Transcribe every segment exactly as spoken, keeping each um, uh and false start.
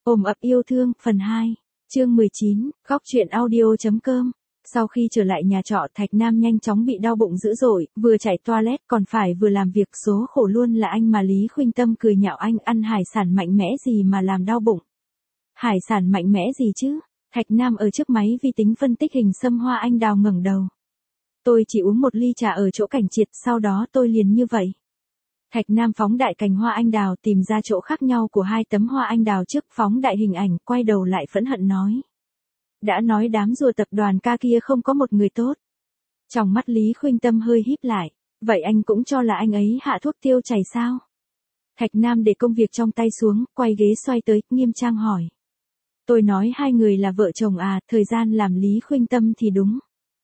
Ôm ấp yêu thương, phần hai, chương mười chín, góc truyện audio.com. Sau khi trở lại nhà trọ, Thạch Nam nhanh chóng bị đau bụng dữ dội, vừa chạy toilet còn phải vừa làm việc, số khổ luôn là anh mà. Lý Khuynh Tâm cười nhạo anh, ăn hải sản mạnh mẽ gì mà làm đau bụng. Hải sản mạnh mẽ gì chứ? Thạch Nam ở trước máy vi tính phân tích hình xăm hoa anh đào ngẩng đầu. Tôi chỉ uống một ly trà ở chỗ Cảnh Triệt, sau đó tôi liền như vậy. Thạch Nam phóng đại cành hoa anh đào, tìm ra chỗ khác nhau của hai tấm hoa anh đào trước, phóng đại hình ảnh, quay đầu lại phẫn hận nói. Đã nói đám rùa tập đoàn ca kia không có một người tốt. Trong mắt Lý Khuynh Tâm hơi híp lại, vậy anh cũng cho là anh ấy hạ thuốc tiêu chảy sao? Thạch Nam để công việc trong tay xuống, quay ghế xoay tới, nghiêm trang hỏi. Tôi nói hai người là vợ chồng à, thời gian làm Lý Khuynh Tâm thì đúng.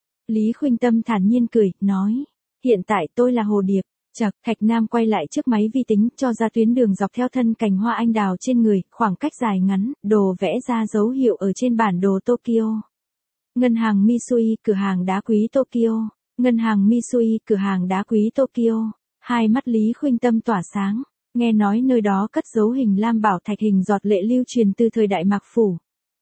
Lý Khuynh Tâm thản nhiên cười, nói, hiện tại tôi là hồ điệp. Chật, Thạch Nam quay lại trước máy vi tính, cho ra tuyến đường dọc theo thân cành hoa anh đào trên người, khoảng cách dài ngắn, đồ vẽ ra dấu hiệu ở trên bản đồ Tokyo. Ngân hàng Mitsui, cửa hàng đá quý Tokyo. Ngân hàng Mitsui, cửa hàng đá quý Tokyo. Hai mắt Lý Khuynh Tâm tỏa sáng, nghe nói nơi đó cất dấu hình lam bảo thạch hình giọt lệ lưu truyền từ thời Đại Mạc Phủ.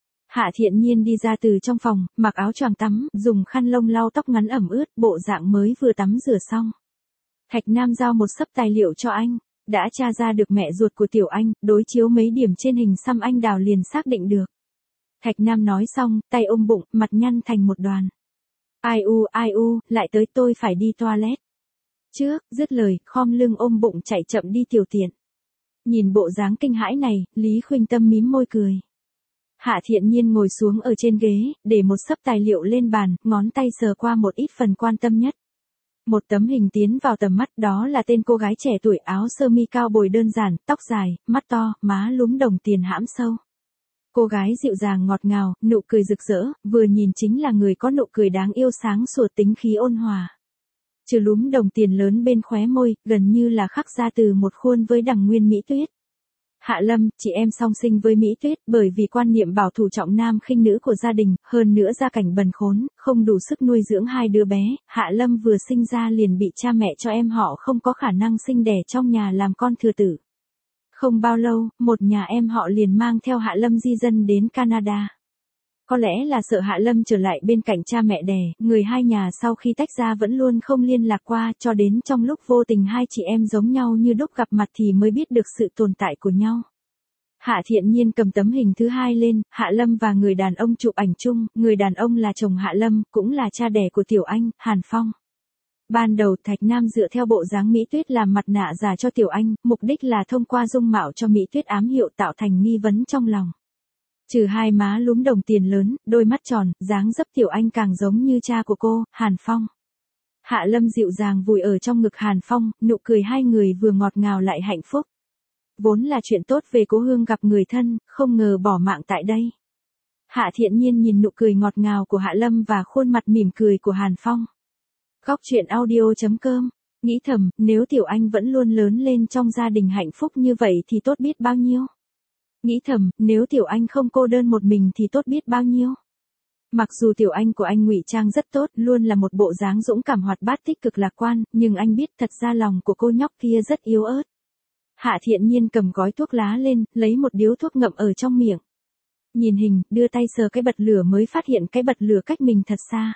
Hạ Thiện Nhiên đi ra từ trong phòng, mặc áo choàng tắm, dùng khăn lông lau tóc ngắn ẩm ướt, bộ dạng mới vừa tắm rửa xong. Thạch Nam giao một xấp tài liệu cho anh, đã tra ra được mẹ ruột của Tiểu Anh, đối chiếu mấy điểm trên hình xăm anh đào liền xác định được. Thạch Nam nói xong, tay ôm bụng, mặt nhăn thành một đoàn. Ai u, ai u, lại tới, tôi phải đi toilet. Trước, dứt lời, khom lưng ôm bụng chạy chậm đi tiểu tiện. Nhìn bộ dáng kinh hãi này, Lý Khuynh Tâm mím môi cười. Hạ Thiện Nhiên ngồi xuống ở trên ghế, để một xấp tài liệu lên bàn, ngón tay sờ qua một ít phần quan tâm nhất. Một tấm hình tiến vào tầm mắt, đó là tên cô gái trẻ tuổi, áo sơ mi cao bồi đơn giản, tóc dài, mắt to, má lúm đồng tiền hãm sâu. Cô gái dịu dàng ngọt ngào, nụ cười rực rỡ, vừa nhìn chính là người có nụ cười đáng yêu sáng sủa, tính khí ôn hòa. Trừ lúm đồng tiền lớn bên khóe môi, gần như là khắc ra từ một khuôn với đằng nguyên Mỹ Tuyết. Hạ Lâm, chị em song sinh với Mỹ Tuyết, bởi vì quan niệm bảo thủ trọng nam khinh nữ của gia đình, hơn nữa gia cảnh bần khốn, không đủ sức nuôi dưỡng hai đứa bé, Hạ Lâm vừa sinh ra liền bị cha mẹ cho em họ không có khả năng sinh đẻ trong nhà làm con thừa tử. Không bao lâu, một nhà em họ liền mang theo Hạ Lâm di dân đến Canada. Có lẽ là sợ Hạ Lâm trở lại bên cạnh cha mẹ đẻ, người hai nhà sau khi tách ra vẫn luôn không liên lạc qua, cho đến trong lúc vô tình hai chị em giống nhau như đúc gặp mặt thì mới biết được sự tồn tại của nhau. Hạ Thiện Nhiên cầm tấm hình thứ hai lên, Hạ Lâm và người đàn ông chụp ảnh chung, người đàn ông là chồng Hạ Lâm, cũng là cha đẻ của Tiểu Anh, Hàn Phong. Ban đầu Thạch Nam dựa theo bộ dáng Mỹ Tuyết làm mặt nạ giả cho Tiểu Anh, mục đích là thông qua dung mạo cho Mỹ Tuyết ám hiệu, tạo thành nghi vấn trong lòng. Trừ hai má lúm đồng tiền lớn, đôi mắt tròn, dáng dấp Tiểu Anh càng giống như cha của cô, Hàn Phong. Hạ Lâm dịu dàng vùi ở trong ngực Hàn Phong, nụ cười hai người vừa ngọt ngào lại hạnh phúc. Vốn là chuyện tốt về cố hương gặp người thân, không ngờ bỏ mạng tại đây. Hạ Thiện Nhiên nhìn nụ cười ngọt ngào của Hạ Lâm và khuôn mặt mỉm cười của Hàn Phong. Góc truyện audio.com, nghĩ thầm, nếu Tiểu Anh vẫn luôn lớn lên trong gia đình hạnh phúc như vậy thì tốt biết bao nhiêu. Nghĩ thầm, nếu Tiểu Anh không cô đơn một mình thì tốt biết bao nhiêu. Mặc dù Tiểu Anh của anh ngụy trang rất tốt, luôn là một bộ dáng dũng cảm hoạt bát tích cực lạc quan, nhưng anh biết thật ra lòng của cô nhóc kia rất yếu ớt. Hạ Thiện Nhiên cầm gói thuốc lá lên, lấy một điếu thuốc ngậm ở trong miệng. Nhìn hình, đưa tay sờ cái bật lửa mới phát hiện cái bật lửa cách mình thật xa.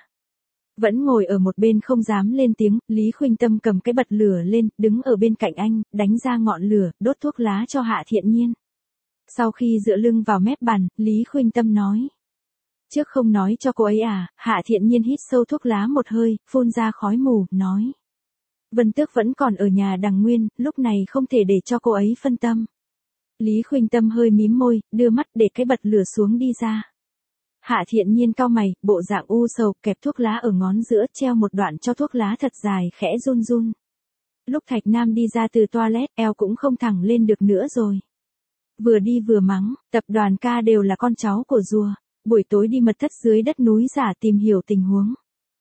Vẫn ngồi ở một bên không dám lên tiếng, Lý Khuynh Tâm cầm cái bật lửa lên, đứng ở bên cạnh anh, đánh ra ngọn lửa, đốt thuốc lá cho Hạ Thiện Nhiên. Sau khi dựa lưng vào mép bàn, Lý Khuynh Tâm nói. Trước không nói cho cô ấy à, Hạ Thiện Nhiên hít sâu thuốc lá một hơi, phun ra khói mù, nói. Vân Tước vẫn còn ở nhà đằng Nguyên, lúc này không thể để cho cô ấy phân tâm. Lý Khuynh Tâm hơi mím môi, đưa mắt để cái bật lửa xuống đi ra. Hạ Thiện Nhiên cau mày, bộ dạng u sầu, kẹp thuốc lá ở ngón giữa, treo một đoạn cho thuốc lá thật dài, khẽ run run. Lúc Thạch Nam đi ra từ toilet, eo cũng không thẳng lên được nữa rồi. Vừa đi vừa mắng, tập đoàn ca đều là con cháu của rùa, buổi tối đi mật thất dưới đất núi giả tìm hiểu tình huống.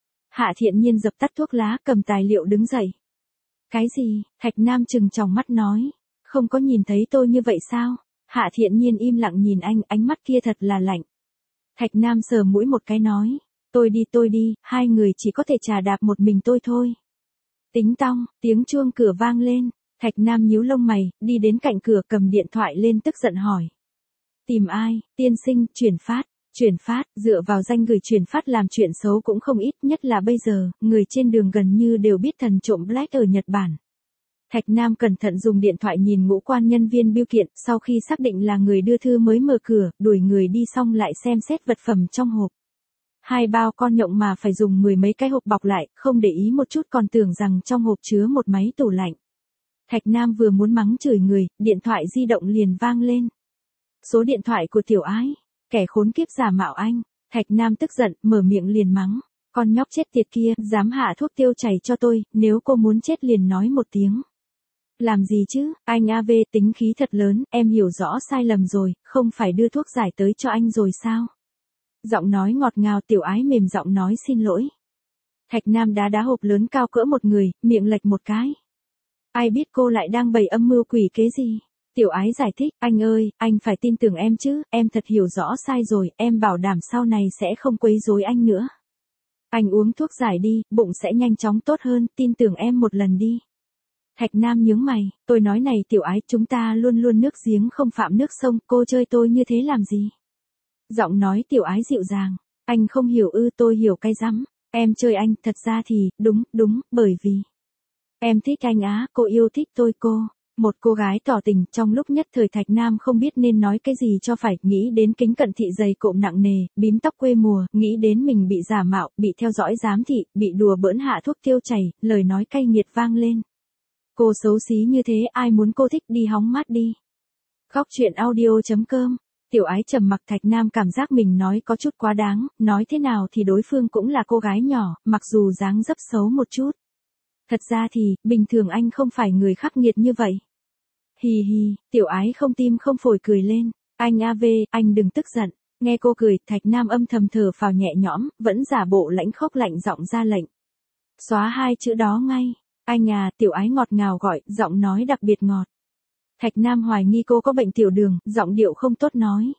Hạ Thiện Nhiên dập tắt thuốc lá, cầm tài liệu đứng dậy. Cái gì? Thạch Nam trừng tròng mắt nói, không có nhìn thấy tôi như vậy sao? Hạ Thiện Nhiên im lặng nhìn anh, ánh mắt kia thật là lạnh. Thạch Nam sờ mũi một cái nói, tôi đi tôi đi, hai người chỉ có thể chà đạp một mình tôi thôi. Tính tong, tiếng chuông cửa vang lên. Thạch Nam nhíu lông mày, đi đến cạnh cửa cầm điện thoại lên tức giận hỏi. Tìm ai, tiên sinh, chuyển phát. Chuyển phát, dựa vào danh gửi chuyển phát làm chuyện xấu cũng không ít, nhất là bây giờ, người trên đường gần như đều biết thần trộm Black ở Nhật Bản. Thạch Nam cẩn thận dùng điện thoại nhìn ngũ quan nhân viên bưu kiện, sau khi xác định là người đưa thư mới mở cửa, đuổi người đi xong lại xem xét vật phẩm trong hộp. Hai bao con nhộng mà phải dùng mười mấy cái hộp bọc lại, không để ý một chút còn tưởng rằng trong hộp chứa một máy tủ lạnh. Thạch Nam vừa muốn mắng chửi người, điện thoại di động liền vang lên. Số điện thoại của Tiểu Ái. Kẻ khốn kiếp giả mạo anh. Thạch Nam tức giận, mở miệng liền mắng. Con nhóc chết tiệt kia, dám hạ thuốc tiêu chảy cho tôi, nếu cô muốn chết liền nói một tiếng. Làm gì chứ, anh a vê tính khí thật lớn, em hiểu rõ sai lầm rồi, không phải đưa thuốc giải tới cho anh rồi sao? Giọng nói ngọt ngào. Tiểu Ái mềm giọng nói xin lỗi. Thạch Nam đá đá hộp lớn cao cỡ một người, miệng lệch một cái. Ai biết cô lại đang bày âm mưu quỷ kế gì? Tiểu Ái giải thích, anh ơi, anh phải tin tưởng em chứ, em thật hiểu rõ sai rồi, em bảo đảm sau này sẽ không quấy rối anh nữa. Anh uống thuốc giải đi, bụng sẽ nhanh chóng tốt hơn, tin tưởng em một lần đi. Thạch Nam nhướng mày, tôi nói này Tiểu Ái, chúng ta luôn luôn nước giếng không phạm nước sông, cô chơi tôi như thế làm gì? Giọng nói Tiểu Ái dịu dàng, anh không hiểu ư, tôi hiểu cái rắm, em chơi anh, thật ra thì, đúng, đúng, bởi vì em thích anh á, cô yêu thích tôi cô. Một cô gái tỏ tình, trong lúc nhất thời Thạch Nam không biết nên nói cái gì cho phải, nghĩ đến kính cận thị dày cộm nặng nề, bím tóc quê mùa, nghĩ đến mình bị giả mạo, bị theo dõi giám thị, bị đùa bỡn hạ thuốc tiêu chảy, lời nói cay nghiệt vang lên. Cô xấu xí như thế, ai muốn cô thích đi hóng mát đi. Khóc chuyện audio chấm com. Tiểu Ái trầm mặc. Thạch Nam cảm giác mình nói có chút quá đáng, nói thế nào thì đối phương cũng là cô gái nhỏ, mặc dù dáng dấp xấu một chút. Thật ra thì, bình thường anh không phải người khắc nghiệt như vậy. Hì hì, Tiểu Ái không tim không phổi cười lên. Anh a vê, anh đừng tức giận. Nghe cô cười, Thạch Nam âm thầm thở phào nhẹ nhõm, vẫn giả bộ lãnh khốc lạnh giọng ra lệnh. Xóa hai chữ đó ngay. Anh à, Tiểu Ái ngọt ngào gọi, giọng nói đặc biệt ngọt. Thạch Nam hoài nghi cô có bệnh tiểu đường, giọng điệu không tốt nói.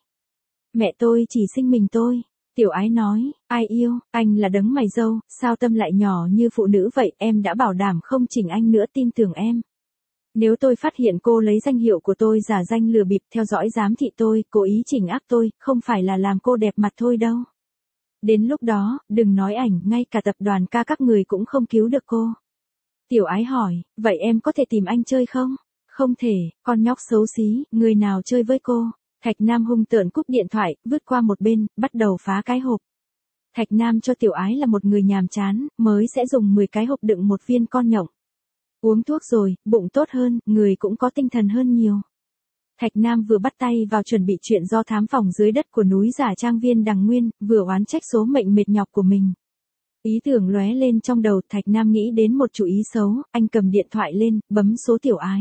Mẹ tôi chỉ sinh mình tôi. Tiểu Ái nói, ai yêu, anh là đấng mày râu, sao tâm lại nhỏ như phụ nữ vậy, em đã bảo đảm không chỉnh anh nữa, tin tưởng em. Nếu tôi phát hiện cô lấy danh hiệu của tôi giả danh lừa bịp theo dõi giám thị tôi, cố ý chỉnh áp tôi, không phải là làm cô đẹp mặt thôi đâu. Đến lúc đó, đừng nói ảnh, ngay cả tập đoàn ca các người cũng không cứu được cô. Tiểu Ái hỏi, vậy em có thể tìm anh chơi không? Không thể, con nhóc xấu xí, người nào chơi với cô? Thạch Nam hung tợn cúp điện thoại, vứt qua một bên, bắt đầu phá cái hộp. Thạch Nam cho Tiểu Ái là một người nhàm chán, mới sẽ dùng mười cái hộp đựng một viên con nhộng. Uống thuốc rồi, bụng tốt hơn, người cũng có tinh thần hơn nhiều. Thạch Nam vừa bắt tay vào chuẩn bị chuyện do thám phòng dưới đất của núi giả trang viên Đằng Nguyên, vừa oán trách số mệnh mệt nhọc của mình. Ý tưởng lóe lên trong đầu, Thạch Nam nghĩ đến một chủ ý xấu, anh cầm điện thoại lên, bấm số Tiểu Ái.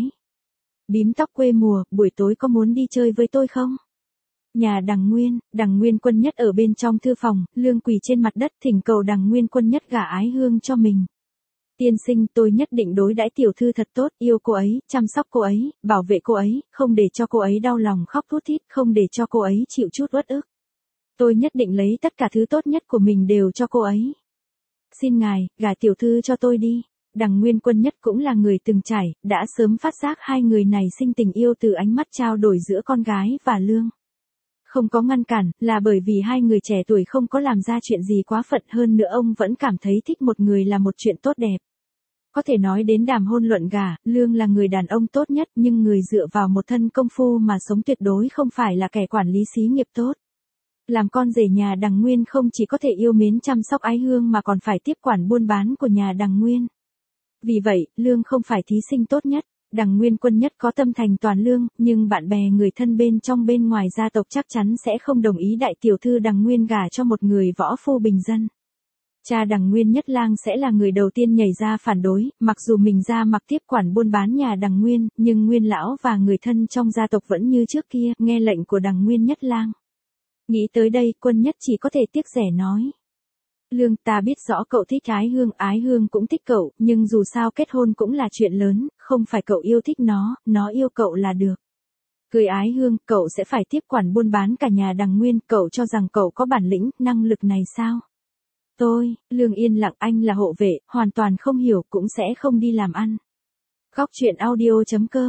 Bím tóc quê mùa, buổi tối có muốn đi chơi với tôi không? Nhà Đằng Nguyên, Đằng Nguyên Quân Nhất ở bên trong thư phòng, Lương quỳ trên mặt đất thỉnh cầu Đằng Nguyên Quân Nhất gả Ái Hương cho mình. Tiên sinh, tôi nhất định đối đãi tiểu thư thật tốt, yêu cô ấy, chăm sóc cô ấy, bảo vệ cô ấy, không để cho cô ấy đau lòng khóc thút thít, không để cho cô ấy chịu chút uất ức. Tôi nhất định lấy tất cả thứ tốt nhất của mình đều cho cô ấy. Xin ngài, gả tiểu thư cho tôi đi. Đằng Nguyên Quân Nhất cũng là người từng trải, đã sớm phát giác hai người này sinh tình yêu từ ánh mắt trao đổi giữa con gái và Lương. Không có ngăn cản, là bởi vì hai người trẻ tuổi không có làm ra chuyện gì quá phận, hơn nữa ông vẫn cảm thấy thích một người là một chuyện tốt đẹp. Có thể nói đến đàm hôn luận gả, Lương là người đàn ông tốt nhất, nhưng người dựa vào một thân công phu mà sống tuyệt đối không phải là kẻ quản lý xí nghiệp tốt. Làm con rể nhà Đằng Nguyên không chỉ có thể yêu mến chăm sóc Ái Hương mà còn phải tiếp quản buôn bán của nhà Đằng Nguyên. Vì vậy, Lương không phải thí sinh tốt nhất. Đằng Nguyên Quân Nhất có tâm thành toàn Lương, nhưng bạn bè người thân bên trong bên ngoài gia tộc chắc chắn sẽ không đồng ý đại tiểu thư Đằng Nguyên gả cho một người võ phu bình dân. Cha Đằng Nguyên Nhất Lang sẽ là người đầu tiên nhảy ra phản đối, mặc dù mình ra mặc tiếp quản buôn bán nhà Đằng Nguyên, nhưng Nguyên lão và người thân trong gia tộc vẫn như trước kia, nghe lệnh của Đằng Nguyên Nhất Lang. Nghĩ tới đây, Quân Nhất chỉ có thể tiếc rẻ nói. Lương, ta biết rõ cậu thích Ái Hương, Ái Hương cũng thích cậu, nhưng dù sao kết hôn cũng là chuyện lớn, không phải cậu yêu thích nó, nó yêu cậu là được. Cưới Ái Hương, cậu sẽ phải tiếp quản buôn bán cả nhà Đằng Nguyên, cậu cho rằng cậu có bản lĩnh, năng lực này sao? Tôi, Lương yên lặng, anh là hộ vệ, hoàn toàn không hiểu, cũng sẽ không đi làm ăn. Khóc chuyện audio chấm com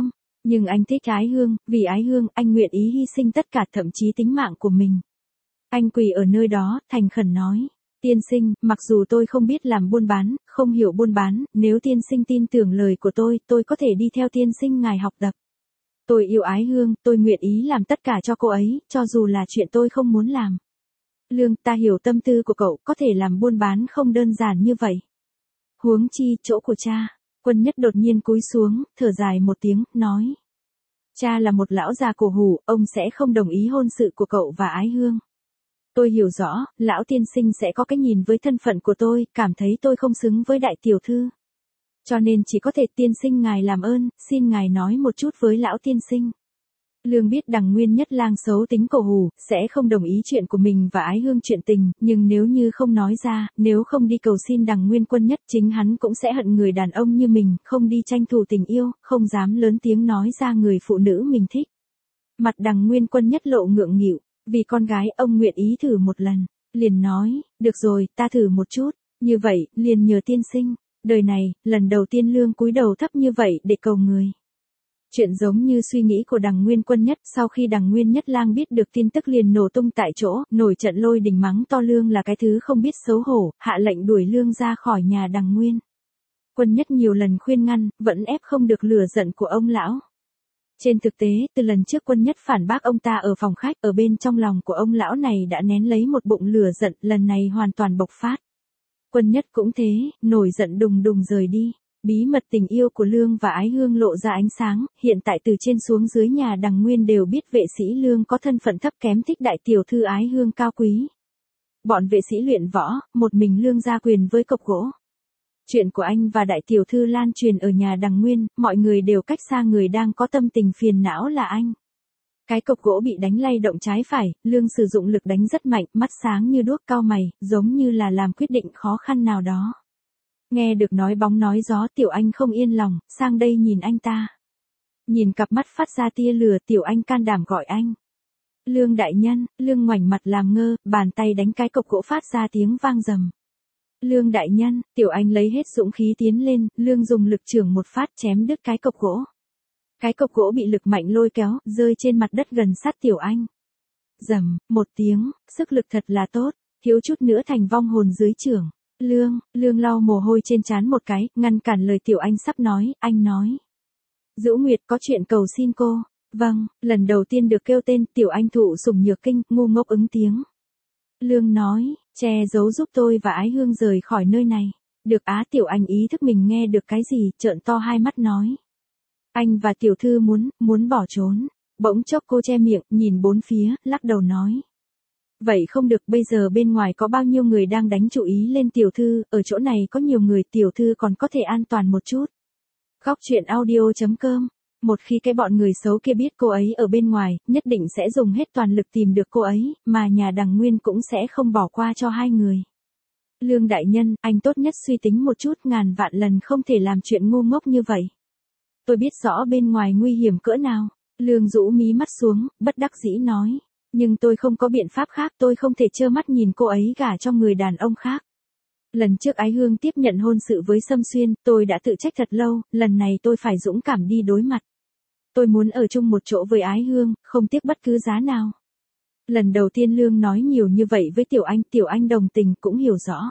Nhưng anh thích Ái Hương, vì Ái Hương, anh nguyện ý hy sinh tất cả thậm chí tính mạng của mình. Anh quỳ ở nơi đó, thành khẩn nói. Tiên sinh, mặc dù tôi không biết làm buôn bán, không hiểu buôn bán, nếu tiên sinh tin tưởng lời của tôi, tôi có thể đi theo tiên sinh ngài học tập. Tôi yêu Ái Hương, tôi nguyện ý làm tất cả cho cô ấy, cho dù là chuyện tôi không muốn làm. Lương, ta hiểu tâm tư của cậu, có thể làm buôn bán không đơn giản như vậy. Huống chi, chỗ của cha. Quân Nhất đột nhiên cúi xuống, thở dài một tiếng, nói. Cha là một lão già cổ hủ, ông sẽ không đồng ý hôn sự của cậu và Ái Hương. Tôi hiểu rõ, lão tiên sinh sẽ có cái nhìn với thân phận của tôi, cảm thấy tôi không xứng với đại tiểu thư. Cho nên chỉ có thể tiên sinh ngài làm ơn, xin ngài nói một chút với lão tiên sinh. Lương biết Đằng Nguyên Nhất Lang xấu tính cổ hủ, sẽ không đồng ý chuyện của mình và Ái Hương chuyện tình, nhưng nếu như không nói ra, nếu không đi cầu xin Đằng Nguyên Quân Nhất, chính hắn cũng sẽ hận người đàn ông như mình, không đi tranh thủ tình yêu, không dám lớn tiếng nói ra người phụ nữ mình thích. Mặt Đằng Nguyên Quân Nhất lộ ngượng nghịu, vì con gái ông nguyện ý thử một lần, liền nói, được rồi, ta thử một chút, như vậy, liền nhờ tiên sinh. Đời này, lần đầu tiên Lương cúi đầu thấp như vậy để cầu người. Chuyện giống như suy nghĩ của Đằng Nguyên Quân Nhất, sau khi Đằng Nguyên Nhất Lang biết được tin tức liền nổ tung tại chỗ, nổi trận lôi đình mắng to Lương là cái thứ không biết xấu hổ, hạ lệnh đuổi Lương ra khỏi nhà Đằng Nguyên. Quân Nhất nhiều lần khuyên ngăn, vẫn ép không được lửa giận của ông lão. Trên thực tế, từ lần trước Quân Nhất phản bác ông ta ở phòng khách, ở bên trong lòng của ông lão này đã nén lấy một bụng lửa giận, lần này hoàn toàn bộc phát. Quân Nhất cũng thế, nổi giận đùng đùng rời đi. Bí mật tình yêu của Lương và Ái Hương lộ ra ánh sáng, hiện tại từ trên xuống dưới nhà Đằng Nguyên đều biết vệ sĩ Lương có thân phận thấp kém thích đại tiểu thư Ái Hương cao quý. Bọn vệ sĩ luyện võ, một mình Lương ra quyền với cộc gỗ. Chuyện của anh và đại tiểu thư lan truyền ở nhà Đằng Nguyên, mọi người đều cách xa người đang có tâm tình phiền não là anh. Cái cộc gỗ bị đánh lay động trái phải, Lương sử dụng lực đánh rất mạnh, mắt sáng như đuốc, cau mày, giống như là làm quyết định khó khăn nào đó. Nghe được nói bóng nói gió, Tiểu Anh không yên lòng, sang đây nhìn anh ta. Nhìn cặp mắt phát ra tia lửa, Tiểu Anh can đảm gọi anh. Lương đại nhân, Lương ngoảnh mặt làm ngơ, bàn tay đánh cái cộc gỗ phát ra tiếng vang rầm. Lương đại nhân, Tiểu Anh lấy hết dũng khí tiến lên, Lương dùng lực chưởng một phát chém đứt cái cộc gỗ. Cái cộc gỗ bị lực mạnh lôi kéo, rơi trên mặt đất gần sát Tiểu Anh. Rầm, một tiếng, sức lực thật là tốt, thiếu chút nữa thành vong hồn dưới chưởng. Lương, Lương lau mồ hôi trên trán một cái, ngăn cản lời Tiểu Anh sắp nói, anh nói. Dũ Nguyệt có chuyện cầu xin cô. Vâng, lần đầu tiên được kêu tên, Tiểu Anh thụ sủng nhược kinh, ngu ngốc ứng tiếng. Lương nói, che giấu giúp tôi và Ái Hương rời khỏi nơi này. Được á, Tiểu Anh ý thức mình nghe được cái gì, trợn to hai mắt nói. Anh và tiểu thư muốn, muốn bỏ trốn. Bỗng chốc cô che miệng, nhìn bốn phía, lắc đầu nói. Vậy không được, bây giờ bên ngoài có bao nhiêu người đang đánh chú ý lên tiểu thư, ở chỗ này có nhiều người, tiểu thư còn có thể an toàn một chút. Góc truyện audio chấm com. Một khi cái bọn người xấu kia biết cô ấy ở bên ngoài, nhất định sẽ dùng hết toàn lực tìm được cô ấy, mà nhà Đằng Nguyên cũng sẽ không bỏ qua cho hai người. Lương đại nhân, anh tốt nhất suy tính một chút, ngàn vạn lần không thể làm chuyện ngu ngốc như vậy. Tôi biết rõ bên ngoài nguy hiểm cỡ nào. Lương rũ mí mắt xuống, bất đắc dĩ nói. Nhưng tôi không có biện pháp khác, tôi không thể trơ mắt nhìn cô ấy gả cho người đàn ông khác. Lần trước Ái Hương tiếp nhận hôn sự với Sâm Xuyên, tôi đã tự trách thật lâu, lần này tôi phải dũng cảm đi đối mặt. Tôi muốn ở chung một chỗ với Ái Hương, không tiếc bất cứ giá nào. Lần đầu tiên Lương nói nhiều như vậy với Tiểu Anh, Tiểu Anh đồng tình cũng hiểu rõ.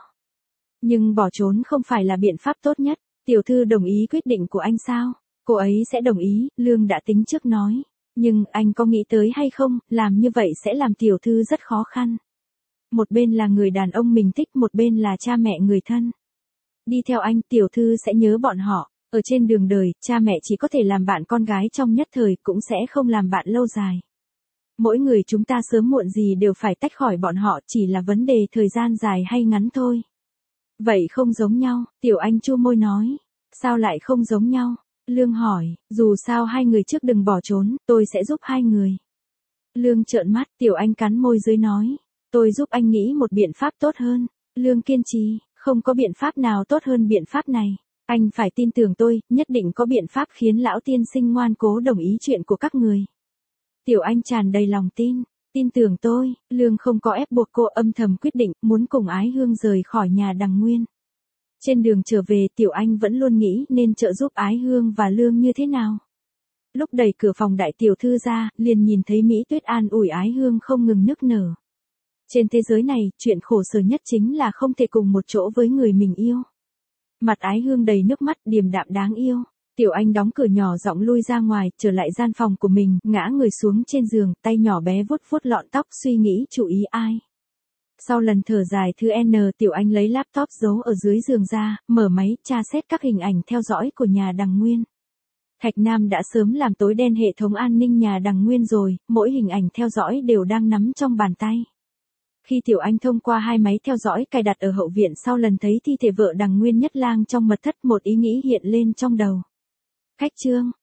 Nhưng bỏ trốn không phải là biện pháp tốt nhất, tiểu thư đồng ý quyết định của anh sao? Cô ấy sẽ đồng ý, Lương đã tính trước nói. Nhưng anh có nghĩ tới hay không, làm như vậy sẽ làm tiểu thư rất khó khăn. Một bên là người đàn ông mình thích, một bên là cha mẹ người thân. Đi theo anh, tiểu thư sẽ nhớ bọn họ. Ở trên đường đời, cha mẹ chỉ có thể làm bạn con gái trong nhất thời, cũng sẽ không làm bạn lâu dài. Mỗi người chúng ta sớm muộn gì đều phải tách khỏi bọn họ, chỉ là vấn đề thời gian dài hay ngắn thôi. Vậy không giống nhau, Tiểu Anh chu môi nói. Sao lại không giống nhau? Lương hỏi, dù sao hai người trước đừng bỏ trốn, tôi sẽ giúp hai người. Lương trợn mắt, Tiểu Anh cắn môi dưới nói. Tôi giúp anh nghĩ một biện pháp tốt hơn. Lương kiên trì, không có biện pháp nào tốt hơn biện pháp này. Anh phải tin tưởng tôi, nhất định có biện pháp khiến lão tiên sinh ngoan cố đồng ý chuyện của các người. Tiểu Anh tràn đầy lòng tin, tin tưởng tôi, Lương không có ép buộc cô, âm thầm quyết định, muốn cùng Ái Hương rời khỏi nhà Đằng Nguyên. Trên đường trở về, Tiểu Anh vẫn luôn nghĩ nên trợ giúp Ái Hương và Lương như thế nào. Lúc đẩy cửa phòng đại tiểu thư ra, liền nhìn thấy Mỹ Tuyết an ủi Ái Hương không ngừng nức nở. Trên thế giới này, chuyện khổ sở nhất chính là không thể cùng một chỗ với người mình yêu. Mặt Ái Hương đầy nước mắt, điềm đạm đáng yêu. Tiểu Anh đóng cửa nhỏ giọng lui ra ngoài, trở lại gian phòng của mình, ngã người xuống trên giường, tay nhỏ bé vuốt vuốt lọn tóc suy nghĩ chú ý ai. Sau lần thở dài thứ N, Tiểu Anh lấy laptop giấu ở dưới giường ra, mở máy, tra xét các hình ảnh theo dõi của nhà Đằng Nguyên. Thạch Nam đã sớm làm tối đen hệ thống an ninh nhà Đằng Nguyên rồi, mỗi hình ảnh theo dõi đều đang nắm trong bàn tay. Khi Tiểu Anh thông qua hai máy theo dõi cài đặt ở hậu viện sau lần thấy thi thể vợ Đằng Nguyên Nhất Lang trong mật thất, một ý nghĩ hiện lên trong đầu. Khách trương,